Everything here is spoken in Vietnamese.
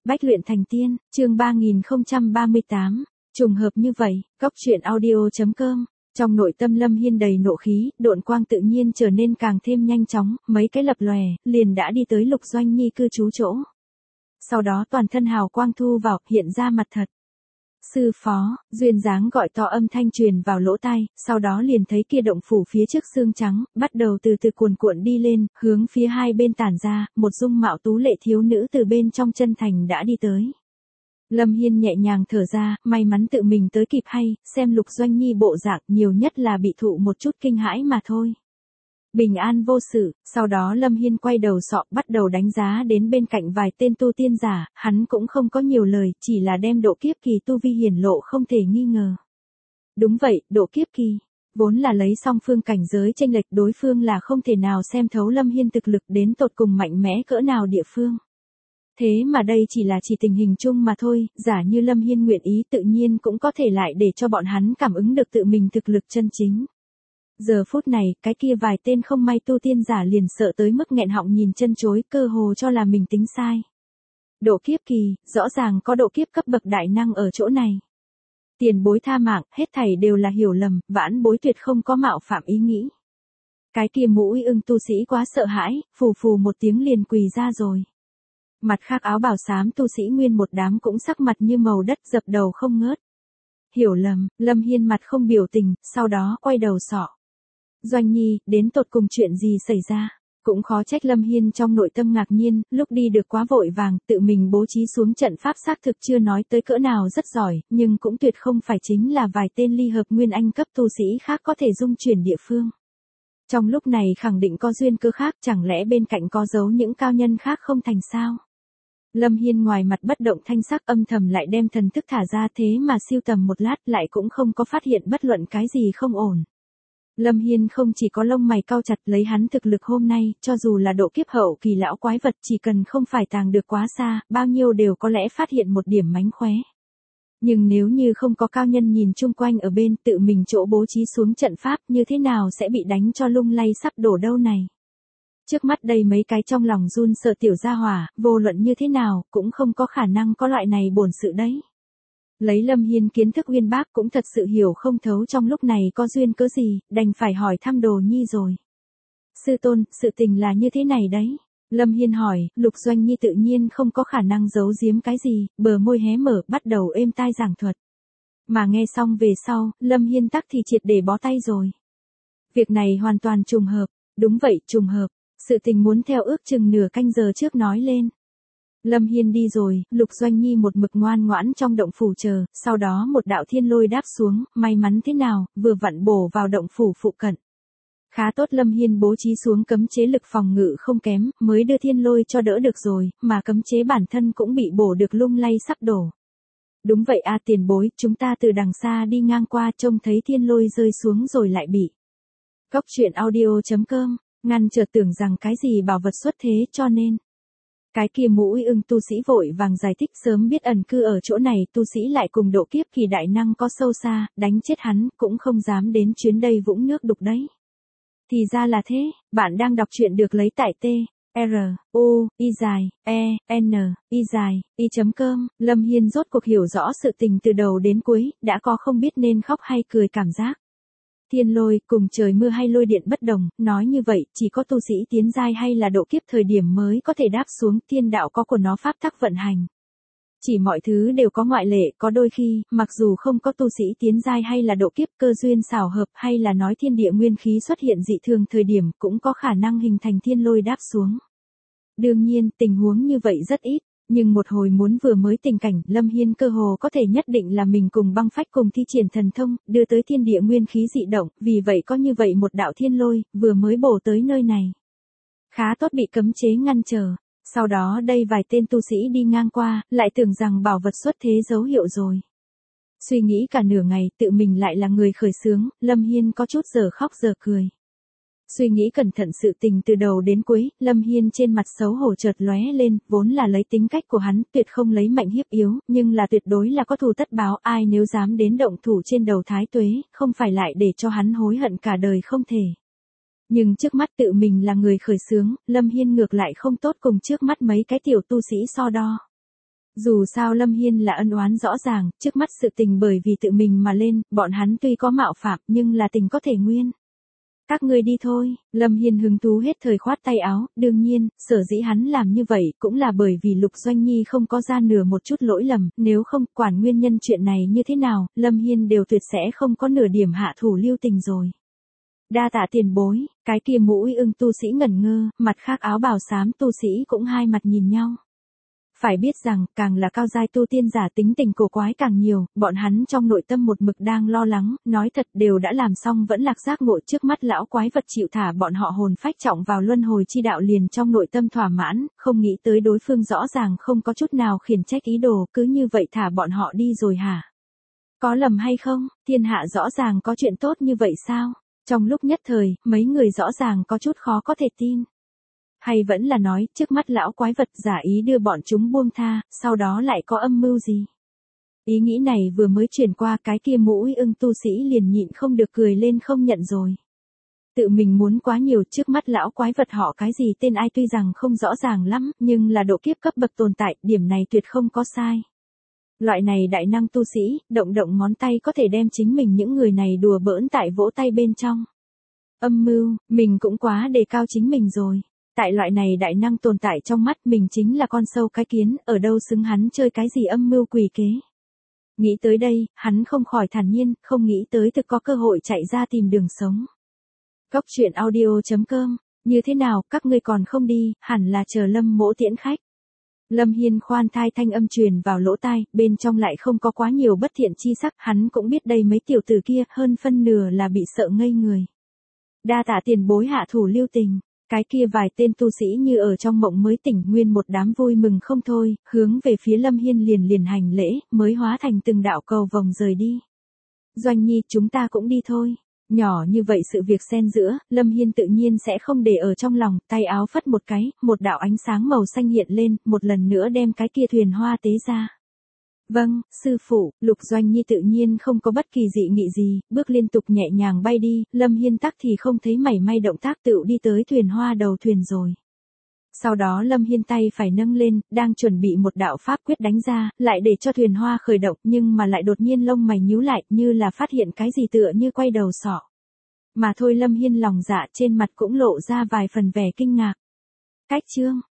Bách luyện thành tiên, chương 3038, trùng hợp như vậy, góc truyện audio.com. Trong nội tâm Lâm Hiên đầy nộ khí, độn quang tự nhiên trở nên càng thêm nhanh chóng, mấy cái lập lòe, liền đã đi tới Lục Doanh Nhi cư trú chỗ. Sau đó toàn thân hào quang thu vào, hiện ra mặt thật. Sư phó, duyên dáng gọi to âm thanh truyền vào lỗ tai, sau đó liền thấy kia động phủ phía trước xương trắng, bắt đầu từ từ cuồn cuộn đi lên, hướng phía hai bên tản ra, một dung mạo tú lệ thiếu nữ từ bên trong chân thành đã đi tới. Lâm Hiên nhẹ nhàng thở ra, may mắn tự mình tới kịp hay, xem Lục Doanh Nhi bộ dạng nhiều nhất là bị thụ một chút kinh hãi mà thôi. Bình an vô sự, sau đó Lâm Hiên quay đầu sọ bắt đầu đánh giá đến bên cạnh vài tên tu tiên giả, hắn cũng không có nhiều lời, chỉ là đem độ kiếp kỳ tu vi hiển lộ không thể nghi ngờ. Đúng vậy, độ kiếp kỳ, vốn là lấy song phương cảnh giới chênh lệch, đối phương là không thể nào xem thấu Lâm Hiên thực lực đến tột cùng mạnh mẽ cỡ nào địa phương. Thế mà đây chỉ là tình hình chung mà thôi, giả như Lâm Hiên nguyện ý tự nhiên cũng có thể lại để cho bọn hắn cảm ứng được tự mình thực lực chân chính. Giờ phút này, cái kia vài tên không may tu tiên giả liền sợ tới mức nghẹn họng nhìn chân chối, cơ hồ cho là mình tính sai. Độ kiếp kỳ, rõ ràng có độ kiếp cấp bậc đại năng ở chỗ này. Tiền bối tha mạng, hết thảy đều là hiểu lầm, vãn bối tuyệt không có mạo phạm ý nghĩ. Cái kia Mũi Ưng tu sĩ quá sợ hãi, phù phù một tiếng liền quỳ ra rồi. Mặt khác áo bào xám tu sĩ nguyên một đám cũng sắc mặt như màu đất dập đầu không ngớt. Hiểu lầm, Lâm Hiên mặt không biểu tình, sau đó quay đầu sọ. Doanh Nhi, đến tột cùng chuyện gì xảy ra? Cũng khó trách Lâm Hiên trong nội tâm ngạc nhiên, lúc đi được quá vội vàng, tự mình bố trí xuống trận pháp xác thực chưa nói tới cỡ nào rất giỏi, nhưng cũng tuyệt không phải chính là vài tên ly hợp nguyên anh cấp tu sĩ khác có thể dung chuyển địa phương. Trong lúc này khẳng định có duyên cơ khác, chẳng lẽ bên cạnh có giấu những cao nhân khác không thành sao? Lâm Hiên ngoài mặt bất động thanh sắc âm thầm lại đem thần thức thả ra, thế mà siêu tầm một lát lại cũng không có phát hiện bất luận cái gì không ổn. Lâm Hiên không chỉ có lông mày cau chặt, lấy hắn thực lực hôm nay, cho dù là độ kiếp hậu kỳ lão quái vật chỉ cần không phải tàng được quá xa, bao nhiêu đều có lẽ phát hiện một điểm mánh khóe. Nhưng nếu như không có cao nhân nhìn chung quanh ở bên, tự mình chỗ bố trí xuống trận pháp như thế nào sẽ bị đánh cho lung lay sắp đổ đâu này. Trước mắt đây mấy cái trong lòng run sợ tiểu gia hỏa, vô luận như thế nào, cũng không có khả năng có loại này bổn sự đấy. Lấy Lâm Hiên kiến thức uyên bác cũng thật sự hiểu không thấu trong lúc này có duyên cớ gì, đành phải hỏi thăm Đồ Nhi rồi. Sư tôn, sự tình là như thế này đấy. Lâm Hiên hỏi, Lục Doanh Nhi tự nhiên không có khả năng giấu giếm cái gì, bờ môi hé mở, bắt đầu êm tai giảng thuật. Mà nghe xong về sau, Lâm Hiên tắc thì triệt để bó tay rồi. Việc này hoàn toàn trùng hợp, đúng vậy, trùng hợp, sự tình muốn theo ước chừng nửa canh giờ trước nói lên. Lâm Hiên đi rồi, Lục Doanh Nhi một mực ngoan ngoãn trong động phủ chờ, sau đó một đạo thiên lôi đáp xuống, may mắn thế nào, vừa vặn bổ vào động phủ phụ cận. Khá tốt, Lâm Hiên bố trí xuống cấm chế lực phòng ngự không kém, mới đưa thiên lôi cho đỡ được rồi, mà cấm chế bản thân cũng bị bổ được lung lay sắp đổ. Đúng vậy a, tiền bối, chúng ta từ đằng xa đi ngang qua trông thấy thiên lôi rơi xuống rồi lại bị. Góc truyện audio.com, ngăn chợt tưởng rằng cái gì bảo vật xuất thế cho nên. Cái kia Mũi Ưng tu sĩ vội vàng giải thích, sớm biết ẩn cư ở chỗ này tu sĩ lại cùng độ kiếp kỳ đại năng có sâu xa, đánh chết hắn cũng không dám đến chuyến đây vũng nước đục đấy. Thì ra là thế, bạn đang đọc truyện được lấy tại t-r-u-i-e-n-i-i.com. Lâm Hiên rốt cuộc hiểu rõ sự tình từ đầu đến cuối, đã có không biết nên khóc hay cười cảm giác. Thiên lôi cùng trời mưa hay lôi điện bất đồng, nói như vậy, chỉ có tu sĩ tiến giai hay là độ kiếp thời điểm mới có thể đáp xuống, thiên đạo có của nó pháp tắc vận hành. Chỉ mọi thứ đều có ngoại lệ, có đôi khi, mặc dù không có tu sĩ tiến giai hay là độ kiếp, cơ duyên xảo hợp hay là nói thiên địa nguyên khí xuất hiện dị thường thời điểm cũng có khả năng hình thành thiên lôi đáp xuống. Đương nhiên, tình huống như vậy rất ít. Nhưng một hồi muốn vừa mới tình cảnh, Lâm Hiên cơ hồ có thể nhất định là mình cùng Băng Phách cùng thi triển thần thông, đưa tới thiên địa nguyên khí dị động, vì vậy có như vậy một đạo thiên lôi, vừa mới bổ tới nơi này. Khá tốt bị cấm chế ngăn trở, sau đó đây vài tên tu sĩ đi ngang qua, lại tưởng rằng bảo vật xuất thế dấu hiệu rồi. Suy nghĩ cả nửa ngày, tự mình lại là người khởi xướng, Lâm Hiên có chút giờ khóc giờ cười. Suy nghĩ cẩn thận sự tình từ đầu đến cuối, Lâm Hiên trên mặt xấu hổ chợt lóe lên, vốn là lấy tính cách của hắn, tuyệt không lấy mạnh hiếp yếu, nhưng là tuyệt đối là có thù tất báo, ai nếu dám đến động thủ trên đầu Thái Tuế, không phải lại để cho hắn hối hận cả đời không thể. Nhưng trước mắt tự mình là người khởi xướng, Lâm Hiên ngược lại không tốt cùng trước mắt mấy cái tiểu tu sĩ so đo. Dù sao Lâm Hiên là ân oán rõ ràng, trước mắt sự tình bởi vì tự mình mà lên, bọn hắn tuy có mạo phạm nhưng là tình có thể nguyên. Các ngươi đi thôi, Lâm Hiên hứng thú hết thời khoát tay áo, đương nhiên, sở dĩ hắn làm như vậy cũng là bởi vì Lục Doanh Nhi không có ra nửa một chút lỗi lầm, nếu không, quản nguyên nhân chuyện này như thế nào, Lâm Hiên đều tuyệt sẽ không có nửa điểm hạ thủ lưu tình rồi. Đa tạ tiền bối, cái kia Mũi Ưng tu sĩ ngẩn ngơ, mặt khác áo bào xám tu sĩ cũng hai mặt nhìn nhau. Phải biết rằng, càng là cao giai tu tiên giả tính tình cổ quái càng nhiều, bọn hắn trong nội tâm một mực đang lo lắng, nói thật đều đã làm xong vẫn lạc giác ngộ trước mắt lão quái vật chịu thả bọn họ hồn phách trọng vào luân hồi chi đạo liền trong nội tâm thỏa mãn, không nghĩ tới đối phương rõ ràng không có chút nào khiển trách ý đồ, cứ như vậy thả bọn họ đi rồi hả? Có lầm hay không, thiên hạ rõ ràng có chuyện tốt như vậy sao? Trong lúc nhất thời, mấy người rõ ràng có chút khó có thể tin. Hay vẫn là nói, trước mắt lão quái vật giả ý đưa bọn chúng buông tha, sau đó lại có âm mưu gì? Ý nghĩ này vừa mới chuyển qua cái kia Mũi Ưng tu sĩ liền nhịn không được cười lên không nhận rồi. Tự mình muốn quá nhiều, trước mắt lão quái vật họ cái gì tên ai tuy rằng không rõ ràng lắm, nhưng là độ kiếp cấp bậc tồn tại, điểm này tuyệt không có sai. Loại này đại năng tu sĩ, động động ngón tay có thể đem chính mình những người này đùa bỡn tại vỗ tay bên trong. Âm mưu, mình cũng quá đề cao chính mình rồi. Tại loại này đại năng tồn tại trong mắt mình chính là con sâu cái kiến, ở đâu xứng hắn chơi cái gì âm mưu quỷ kế. Nghĩ tới đây, hắn không khỏi thản nhiên, không nghĩ tới thực có cơ hội chạy ra tìm đường sống. Góc truyện audio.com, như thế nào, các ngươi còn không đi, hẳn là chờ Lâm mỗ tiễn khách. Lâm Hiên khoan thai thanh âm truyền vào lỗ tai, bên trong lại không có quá nhiều bất thiện chi sắc, hắn cũng biết đây mấy tiểu tử kia, hơn phân nửa là bị sợ ngây người. Đa tạ tiền bối hạ thủ lưu tình. Cái kia vài tên tu sĩ như ở trong mộng mới tỉnh, nguyên một đám vui mừng không thôi, hướng về phía Lâm Hiên liền hành lễ, mới hóa thành từng đạo cầu vòng rời đi. Doanh Nhi, chúng ta cũng đi thôi. Nhỏ như vậy sự việc xen giữa, Lâm Hiên tự nhiên sẽ không để ở trong lòng, tay áo phất một cái, một đạo ánh sáng màu xanh hiện lên, một lần nữa đem cái kia thuyền hoa tế ra. Vâng, sư phụ, Lục Doanh Nhi tự nhiên không có bất kỳ dị nghị gì, bước liên tục nhẹ nhàng bay đi, Lâm Hiên tắc thì không thấy mảy may động tác tựu đi tới thuyền hoa đầu thuyền rồi. Sau đó Lâm Hiên tay phải nâng lên, đang chuẩn bị một đạo pháp quyết đánh ra, lại để cho thuyền hoa khởi động, nhưng mà lại đột nhiên lông mày nhíu lại, như là phát hiện cái gì tựa như quay đầu sọ. Mà thôi Lâm Hiên lòng dạ trên mặt cũng lộ ra vài phần vẻ kinh ngạc. Cách chương